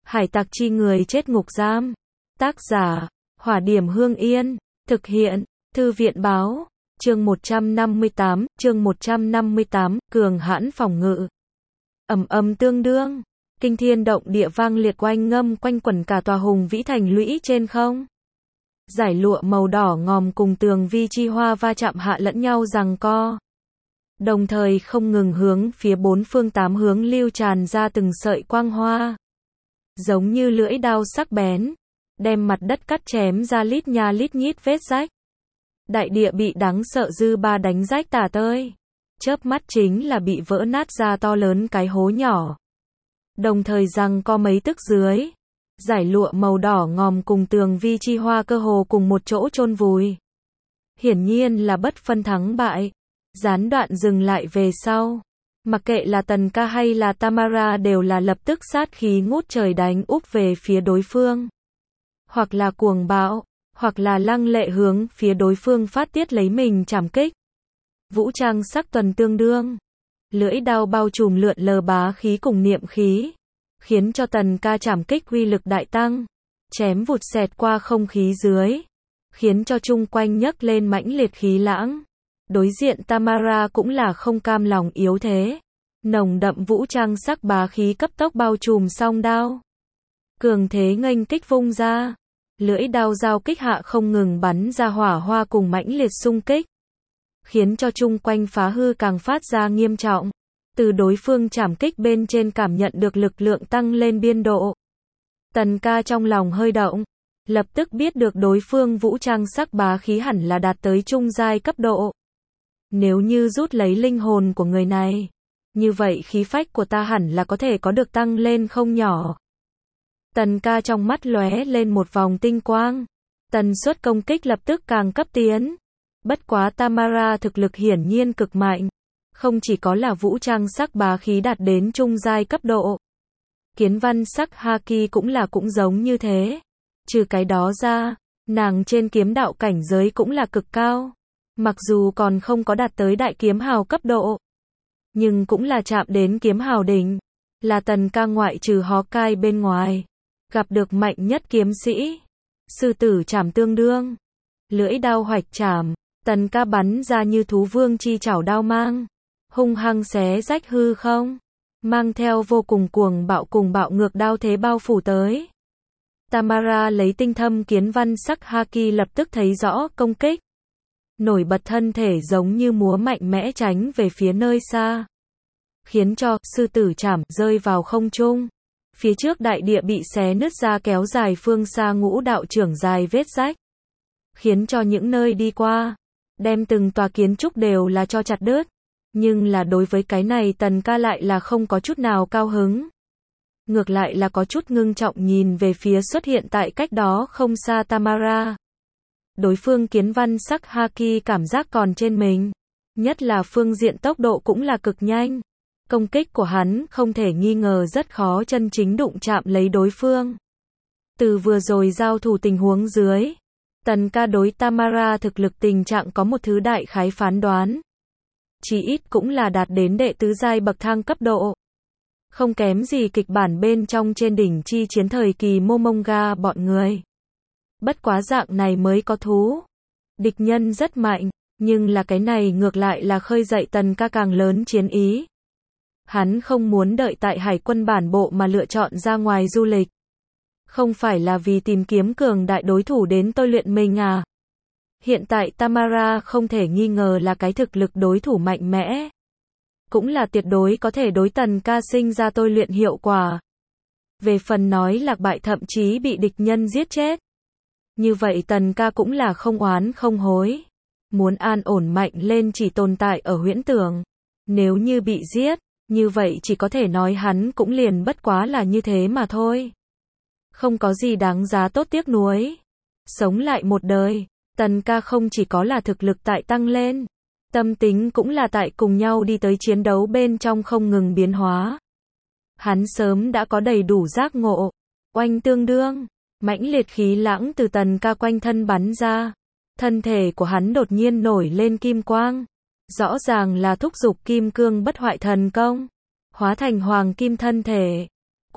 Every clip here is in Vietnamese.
Hải tặc chi người chết ngục giam. Tác giả, Hỏa Điểm Hương Yên. Thực hiện, Thư viện Báo. Chương 158, cường hãn phòng ngự. Ầm ầm tương đương, kinh thiên động địa vang liệt oanh ngâm quanh quẩn cả tòa hùng vĩ thành lũy trên không. Dải lụa màu đỏ ngòm cùng tường vi chi hoa va chạm hạ lẫn nhau giằng co. Đồng thời không ngừng hướng phía bốn phương tám hướng lưu tràn ra từng sợi quang hoa. Giống như lưỡi đao sắc bén, đem mặt đất cắt chém ra lít nha lít nhít vết rách. Đại địa bị đáng sợ dư ba đánh rách tả tơi. Chớp mắt chính là bị vỡ nát ra to lớn cái hố nhỏ. Đồng thời giằng co mấy tức dưới. Dải lụa màu đỏ ngòm cùng tường vi chi hoa cơ hồ cùng một chỗ chôn vùi. Hiển nhiên là bất phân thắng bại. Gián đoạn dừng lại về sau. Mặc kệ là Tần Ca hay là Tamara đều là lập tức sát khí ngút trời đánh úp về phía đối phương. Hoặc là cuồng bạo, hoặc là lăng lệ hướng phía đối phương phát tiết lấy mình trảm kích. Vũ trang sắc tuần tương đương. Lưỡi đao bao trùm lượn lờ bá khí cùng niệm khí. Khiến cho Tần Ca trảm kích uy lực đại tăng. Chém vụt xẹt qua không khí dưới. Khiến cho chung quanh nhấc lên mãnh liệt khí lãng. Đối diện Tamara cũng là không cam lòng yếu thế. Nồng đậm vũ trang sắc bá khí cấp tốc bao trùm song đao. Cường thế nghênh kích vung ra. Lưỡi đao giao kích hạ không ngừng bắn ra hỏa hoa cùng mãnh liệt xung kích. Khiến cho chung quanh phá hư càng phát ra nghiêm trọng. Từ đối phương trảm kích bên trên cảm nhận được lực lượng tăng lên biên độ. Tần Ca trong lòng hơi động. Lập tức biết được đối phương vũ trang sắc bá khí hẳn là đạt tới trung giai cấp độ. Nếu như rút lấy linh hồn của người này, như vậy khí phách của ta hẳn là có thể có được tăng lên không nhỏ. Tần Ca trong mắt lóe lên một vòng tinh quang. Tần suất công kích lập tức càng cấp tiến. Bất quá Tamara thực lực hiển nhiên cực mạnh. Không chỉ có là vũ trang sắc bá khí đạt đến trung giai cấp độ. Kiến văn sắc haki cũng giống như thế. Trừ cái đó ra, nàng trên kiếm đạo cảnh giới cũng là cực cao. Mặc dù còn không có đạt tới đại kiếm hào cấp độ, nhưng cũng là chạm đến kiếm hào đỉnh. Là Tần Ca ngoại trừ Hawkeye bên ngoài gặp được mạnh nhất kiếm sĩ. Sư tử chảm tương đương. Lưỡi đao hoạch chảm. Tần Ca bắn ra như thú vương chi chảo đao mang. Hung hăng xé rách hư không. Mang theo vô cùng cuồng bạo cùng bạo ngược đao thế bao phủ tới. Tamara lấy tinh thâm kiến văn sắc haki lập tức thấy rõ công kích. Nổi bật thân thể giống như múa mạnh mẽ tránh về phía nơi xa. Khiến cho sư tử chảm rơi vào không trung. Phía trước đại địa bị xé nứt ra kéo dài phương xa ngũ đạo trưởng dài vết rách. Khiến cho những nơi đi qua, đem từng tòa kiến trúc đều là cho chặt đứt. Nhưng là đối với cái này Tần Ca lại là không có chút nào cao hứng. Ngược lại là có chút ngưng trọng nhìn về phía xuất hiện tại cách đó không xa Tamara. Đối phương kiến văn sắc haki cảm giác còn trên mình. Nhất là phương diện tốc độ cũng là cực nhanh. Công kích của hắn không thể nghi ngờ rất khó chân chính đụng chạm lấy đối phương. Từ vừa rồi giao thủ tình huống dưới, Tần Ca đối Tamara thực lực tình trạng có một thứ đại khái phán đoán. Chí ít cũng là đạt đến đệ tứ giai bậc thang cấp độ. Không kém gì kịch bản bên trong trên đỉnh chi chiến thời kỳ Momonga bọn người. Bất quá dạng này mới có thú. Địch nhân rất mạnh, nhưng là cái này ngược lại là khơi dậy Tần Ca càng lớn chiến ý. Hắn không muốn đợi tại hải quân bản bộ mà lựa chọn ra ngoài du lịch. Không phải là vì tìm kiếm cường đại đối thủ đến tôi luyện mình à. Hiện tại Tamara không thể nghi ngờ là cái thực lực đối thủ mạnh mẽ. Cũng là tuyệt đối có thể đối Tần Ca sinh ra tôi luyện hiệu quả. Về phần nói lạc bại thậm chí bị địch nhân giết chết. Như vậy Tần Ca cũng là không oán không hối. Muốn an ổn mạnh lên chỉ tồn tại ở huyễn tưởng. Nếu như bị giết, như vậy chỉ có thể nói hắn cũng liền bất quá là như thế mà thôi. Không có gì đáng giá tốt tiếc nuối. Sống lại một đời, Tần Ca không chỉ có là thực lực tại tăng lên. Tâm tính cũng là tại cùng nhau đi tới chiến đấu bên trong không ngừng biến hóa. Hắn sớm đã có đầy đủ giác ngộ. Oanh tương đương. Mãnh liệt khí lãng từ Tần Ca quanh thân bắn ra. Thân thể của hắn đột nhiên nổi lên kim quang. Rõ ràng là thúc giục kim cương bất hoại thần công. Hóa thành hoàng kim thân thể.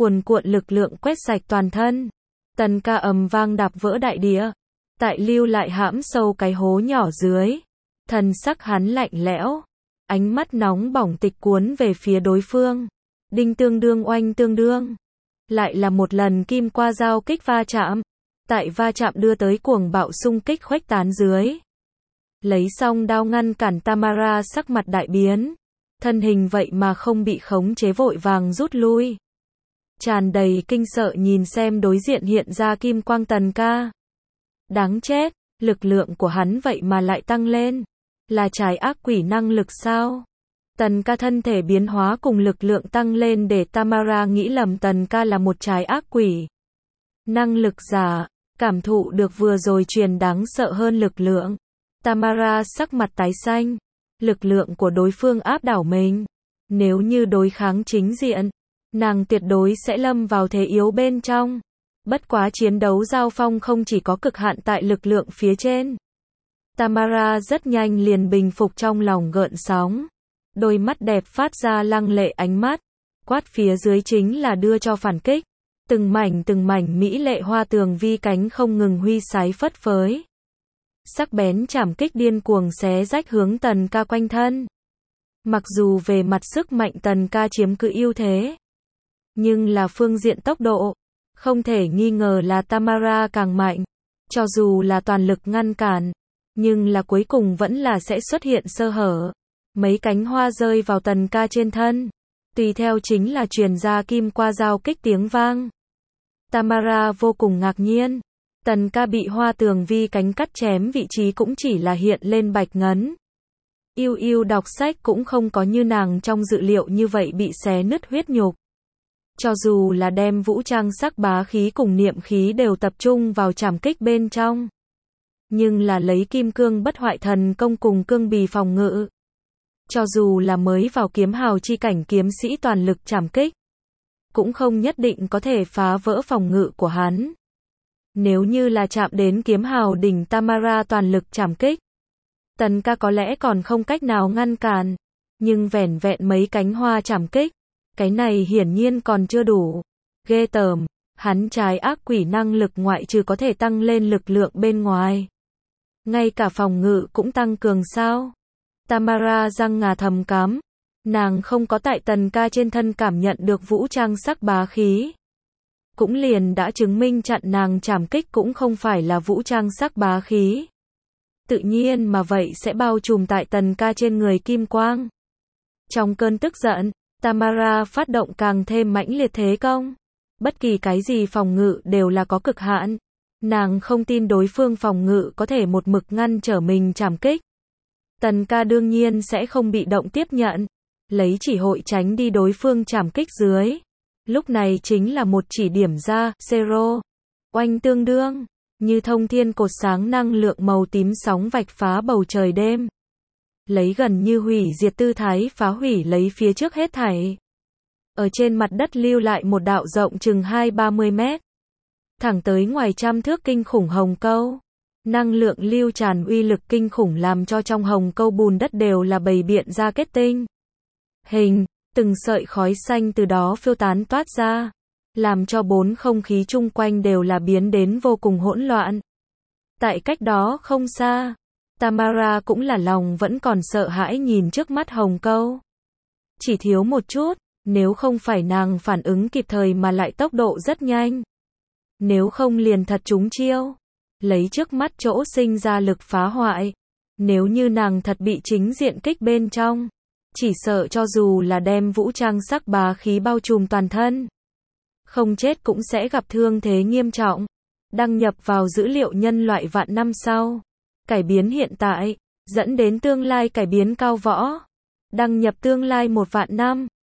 cuồn cuộn lực lượng quét sạch toàn thân. Tần ca ầm vang đạp vỡ đại địa. Tại lưu lại hãm sâu cái hố nhỏ dưới. Thần sắc hắn lạnh lẽo. Ánh mắt nóng bỏng tịch cuốn về phía đối phương. Đinh tương đương oanh tương đương. Lại là một lần kim qua dao kích va chạm. Tại va chạm đưa tới cuồng bạo xung kích khuếch tán dưới. Lấy xong đao ngăn cản Tamara sắc mặt đại biến. Thân hình vậy mà không bị khống chế vội vàng rút lui. Tràn đầy kinh sợ nhìn xem đối diện hiện ra kim quang Tần ca. Đáng chết, lực lượng của hắn vậy mà lại tăng lên. Là trái ác quỷ năng lực sao? Tần ca thân thể biến hóa cùng lực lượng tăng lên để Tamara nghĩ lầm Tần ca là một trái ác quỷ. Năng lực giả, cảm thụ được vừa rồi truyền đáng sợ hơn lực lượng. Tamara sắc mặt tái xanh. Lực lượng của đối phương áp đảo mình. Nếu như đối kháng chính diện, nàng tuyệt đối sẽ lâm vào thế yếu bên trong. Bất quá chiến đấu giao phong không chỉ có cực hạn tại lực lượng phía trên. Tamara rất nhanh liền bình phục trong lòng gợn sóng. Đôi mắt đẹp phát ra lăng lệ ánh mắt. Quát phía dưới chính là đưa cho phản kích. Từng mảnh mỹ lệ hoa tường vi cánh không ngừng huy sái phất phới. Sắc bén chảm kích điên cuồng xé rách hướng Tần ca quanh thân. Mặc dù về mặt sức mạnh Tần ca chiếm cứ ưu thế. Nhưng là phương diện tốc độ. Không thể nghi ngờ là Tamara càng mạnh. Cho dù là toàn lực ngăn cản. Nhưng là cuối cùng vẫn là sẽ xuất hiện sơ hở. Mấy cánh hoa rơi vào Tần ca trên thân. Tùy theo chính là truyền ra kim qua dao kích tiếng vang. Tamara vô cùng ngạc nhiên. Tần ca bị hoa tường vi cánh cắt chém vị trí cũng chỉ là hiện lên bạch ngấn. Yêu đọc sách cũng không có như nàng trong dự liệu như vậy bị xé nứt huyết nhục. Cho dù là đem vũ trang sắc bá khí cùng niệm khí đều tập trung vào trảm kích bên trong. Nhưng là lấy kim cương bất hoại thần công cùng cương bì phòng ngự. Cho dù là mới vào kiếm hào chi cảnh kiếm sĩ toàn lực trảm kích. Cũng không nhất định có thể phá vỡ phòng ngự của hắn. Nếu như là chạm đến kiếm hào đỉnh Tamara toàn lực trảm kích. Tần ca có lẽ còn không cách nào ngăn cản. Nhưng vẻn vẹn mấy cánh hoa trảm kích. Cái này hiển nhiên còn chưa đủ. Ghê tởm, hắn trái ác quỷ năng lực ngoại trừ có thể tăng lên lực lượng bên ngoài. Ngay cả phòng ngự cũng tăng cường sao? Tamara răng ngà thầm cắm. Nàng không có tại Tần ca trên thân cảm nhận được vũ trang sắc bá khí. Cũng liền đã chứng minh chặn nàng trảm kích cũng không phải là vũ trang sắc bá khí. Tự nhiên mà vậy sẽ bao trùm tại Tần ca trên người kim quang. Trong cơn tức giận, Tamara phát động càng thêm mãnh liệt thế công. Bất kỳ cái gì phòng ngự đều là có cực hạn. Nàng không tin đối phương phòng ngự có thể một mực ngăn trở mình trảm kích. Tần ca đương nhiên sẽ không bị động tiếp nhận. Lấy chỉ hội tránh đi đối phương trảm kích dưới. Lúc này chính là một chỉ điểm ra, zero. Oanh tương đương. Như thông thiên cột sáng năng lượng màu tím sóng vạch phá bầu trời đêm. Lấy gần như hủy diệt tư thái phá hủy lấy phía trước hết thảy. Ở trên mặt đất lưu lại một đạo rộng chừng 20-30 mét. Thẳng tới ngoài trăm thước kinh khủng hồng câu. Năng lượng lưu tràn uy lực kinh khủng làm cho trong hồng câu bùn đất đều là bầy biện ra kết tinh. Hình, từng sợi khói xanh từ đó phiêu tán toát ra. Làm cho bốn không khí chung quanh đều là biến đến vô cùng hỗn loạn. Tại cách đó không xa. Tamara cũng là lòng vẫn còn sợ hãi nhìn trước mắt hồng câu. Chỉ thiếu một chút, nếu không phải nàng phản ứng kịp thời mà lại tốc độ rất nhanh. Nếu không liền thật trúng chiêu. Lấy trước mắt chỗ sinh ra lực phá hoại. Nếu như nàng thật bị chính diện kích bên trong. Chỉ sợ cho dù là đem vũ trang sắc bá khí bao trùm toàn thân. Không chết cũng sẽ gặp thương thế nghiêm trọng. Đăng nhập vào dữ liệu nhân loại vạn năm sau. Cải biến hiện tại, dẫn đến tương lai cải biến cao võ. Đăng nhập tương lai 1 vạn năm.